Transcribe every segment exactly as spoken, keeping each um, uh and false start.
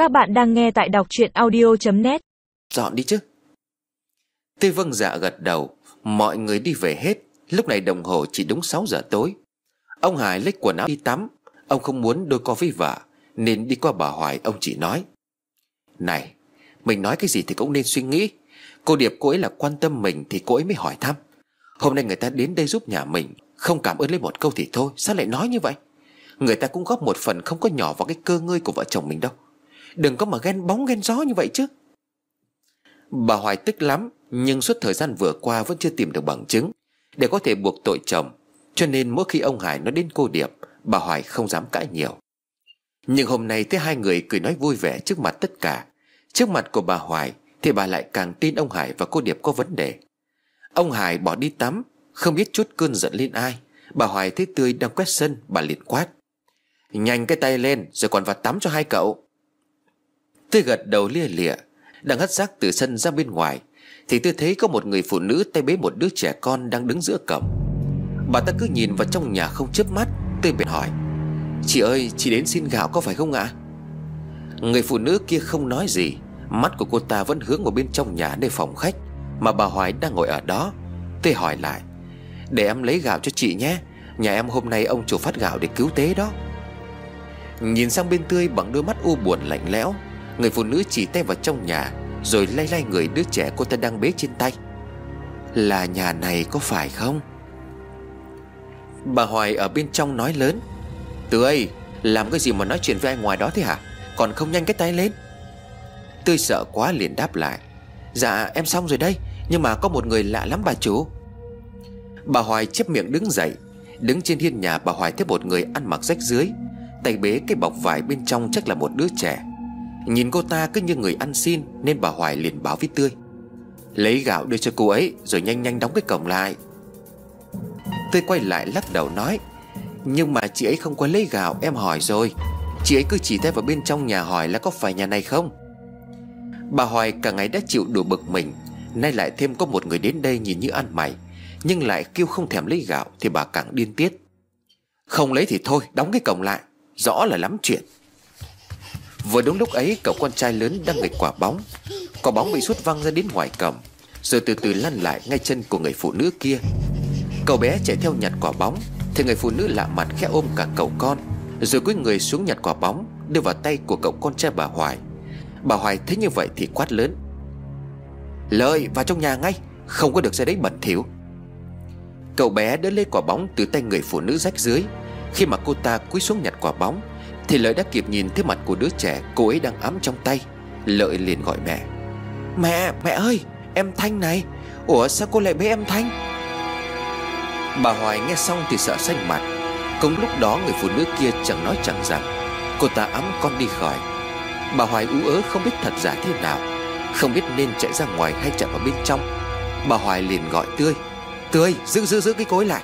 Các bạn đang nghe tại đọc truyện audio chấm net. Dọn đi chứ. Tươi vâng dạ gật đầu. Mọi người đi về hết. Lúc này đồng hồ chỉ đúng sáu giờ tối. Ông Hải lấy quần áo đi tắm. Ông không muốn đôi co với vợ, nên đi qua bà Hoài. Ông chỉ nói: Này, mình nói cái gì thì cũng nên suy nghĩ. Cô Điệp cô ấy là quan tâm mình thì cô ấy mới hỏi thăm. Hôm nay người ta đến đây giúp nhà mình, không cảm ơn lấy một câu thì thôi, sao lại nói như vậy? Người ta cũng góp một phần không có nhỏ vào cái cơ ngơi của vợ chồng mình đâu. Đừng có mà ghen bóng ghen gió như vậy chứ. Bà Hoài tức lắm, nhưng suốt thời gian vừa qua vẫn chưa tìm được bằng chứng để có thể buộc tội chồng. Cho nên mỗi khi ông Hải nói đến cô Điệp, bà Hoài không dám cãi nhiều. Nhưng hôm nay thấy hai người cười nói vui vẻ trước mặt tất cả. Trước mặt của bà Hoài thì bà lại càng tin ông Hải và cô Điệp có vấn đề. Ông Hải bỏ đi tắm, không biết chút cơn giận lên ai. Bà Hoài thấy Tươi đang quét sân, bà liền quát: Nhanh cái tay lên rồi còn vào tắm cho hai cậu. Tươi gật đầu lia lịa. Đang hất rác từ sân ra bên ngoài thì Tươi thấy có một người phụ nữ tay bế một đứa trẻ con đang đứng giữa cổng. Bà ta cứ nhìn vào trong nhà không chớp mắt. Tươi bèn hỏi: Chị ơi, chị đến xin gạo có phải không ạ? Người phụ nữ kia không nói gì. Mắt của cô ta vẫn hướng vào bên trong nhà, nơi phòng khách mà bà Hoài đang ngồi ở đó. Tươi hỏi lại: Để em lấy gạo cho chị nhé. Nhà em hôm nay ông chủ phát gạo để cứu tế đó. Nhìn sang bên Tươi bằng đôi mắt u buồn lạnh lẽo, người phụ nữ chỉ tay vào trong nhà, rồi lay lay người đứa trẻ cô ta đang bế trên tay. Là nhà này có phải không? Bà Hoài ở bên trong nói lớn: Tươi, làm cái gì mà nói chuyện với ai ngoài đó thế hả? Còn không nhanh cái tay lên. Tươi sợ quá liền đáp lại: Dạ em xong rồi đây, nhưng mà có một người lạ lắm bà chủ. Bà Hoài chép miệng đứng dậy. Đứng trên hiên nhà, bà Hoài thấy một người ăn mặc rách rưới, tay bế cái bọc vải, bên trong chắc là một đứa trẻ. Nhìn cô ta cứ như người ăn xin, nên bà Hoài liền bảo với Tươi: Lấy gạo đưa cho cô ấy, rồi nhanh nhanh đóng cái cổng lại. Tươi quay lại lắc đầu nói: Nhưng mà chị ấy không có lấy gạo, em hỏi rồi. Chị ấy cứ chỉ tay vào bên trong nhà hỏi là có phải nhà này không. Bà Hoài cả ngày đã chịu đủ bực mình, nay lại thêm có một người đến đây nhìn như ăn mày, nhưng lại kêu không thèm lấy gạo, thì bà càng điên tiết. Không lấy thì thôi, đóng cái cổng lại. Rõ là lắm chuyện. Vừa đúng lúc ấy, cậu con trai lớn đang nghịch quả bóng. Quả bóng bị sút văng ra đến ngoài cổng, rồi từ từ lăn lại ngay chân của người phụ nữ kia. Cậu bé chạy theo nhặt quả bóng thì người phụ nữ lạ mặt khẽ ôm cả cậu con, rồi cúi người xuống nhặt quả bóng đưa vào tay của cậu con trai bà Hoài. Bà Hoài thấy như vậy thì quát lớn: Lợi, vào trong nhà ngay, không có được ra đấy bẩn thỉu. Cậu bé đỡ lấy quả bóng từ tay người phụ nữ rách rưới. Khi mà cô ta cúi xuống nhặt quả bóng thì Lợi đã kịp nhìn thấy mặt của đứa trẻ cô ấy đang ẵm trong tay. Lợi liền gọi mẹ: Mẹ, mẹ ơi, em Thanh này. Ủa sao cô lại bế em Thanh? Bà Hoài nghe xong thì sợ xanh mặt. Cùng lúc đó người phụ nữ kia chẳng nói chẳng rằng, cô ta ẵm con đi khỏi. Bà Hoài ú ớ không biết thật giả thế nào, không biết nên chạy ra ngoài hay chạy vào bên trong. Bà Hoài liền gọi Tươi: Tươi, giữ giữ giữ cái cối lại.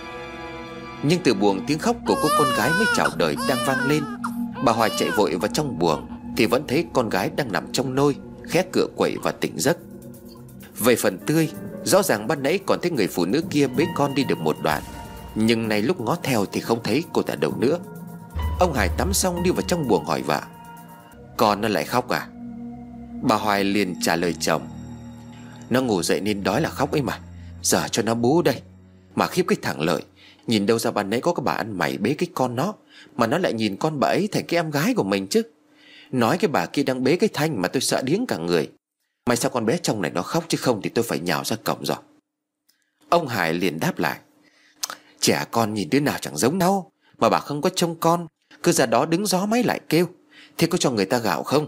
Nhưng từ buồng tiếng khóc của cô con gái mới chào đời đang vang lên. Bà Hoài chạy vội vào trong buồng thì vẫn thấy con gái đang nằm trong nôi, khẽ cựa quậy và tỉnh giấc. Về phần Tươi, rõ ràng ban nãy còn thấy người phụ nữ kia bế con đi được một đoạn, nhưng nay lúc ngó theo thì không thấy cô ta đâu nữa. Ông Hải tắm xong đi vào trong buồng hỏi vợ: Con nó lại khóc à? Bà Hoài liền trả lời chồng: Nó ngủ dậy nên đói là khóc ấy mà. Giờ cho nó bú đây. Mà khiếp cái thằng Lợi, nhìn đâu ra ban nãy có cái bà ăn mày bế cái con nó, mà nó lại nhìn con bà ấy thành cái em gái của mình chứ. Nói cái bà kia đang bế cái Thanh mà tôi sợ điếng cả người. May sao con bé trong này nó khóc, chứ không thì tôi phải nhào ra cổng rồi. Ông Hải liền đáp lại: Trẻ con nhìn đứa nào chẳng giống đâu. Mà bà không có trông con, cứ ra đó đứng gió máy lại kêu. Thế có cho người ta gạo không?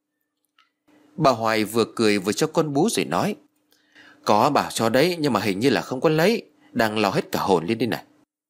Bà Hoài vừa cười vừa cho con bú rồi nói: Có bảo cho đấy, nhưng mà hình như là không có lấy. Đang lo hết cả hồn lên đây này.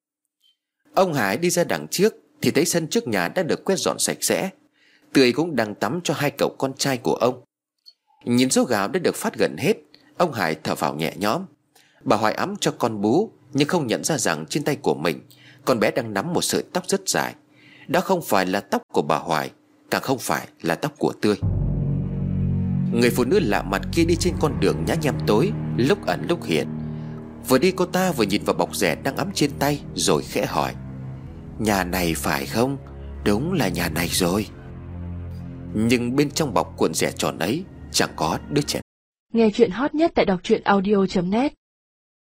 Ông Hải đi ra đằng trước thì thấy sân trước nhà đã được quét dọn sạch sẽ. Tươi cũng đang tắm cho hai cậu con trai của ông. Nhìn số gạo đã được phát gần hết, ông Hải thở phào nhẹ nhõm. Bà Hoài ẵm cho con bú, nhưng không nhận ra rằng trên tay của mình con bé đang nắm một sợi tóc rất dài. Đó không phải là tóc của bà Hoài, càng không phải là tóc của Tươi. Người phụ nữ lạ mặt kia đi trên con đường nhá nhem tối, lúc ẩn lúc hiện. Vừa đi cô ta vừa nhìn vào bọc rẻ đang ẵm trên tay, rồi khẽ hỏi: Nhà này phải không? Đúng là nhà này rồi. Nhưng bên trong bọc cuộn rẻ tròn ấy chẳng có đứa trẻ. Nghe chuyện hot nhất tại đọc truyện audio chấm net.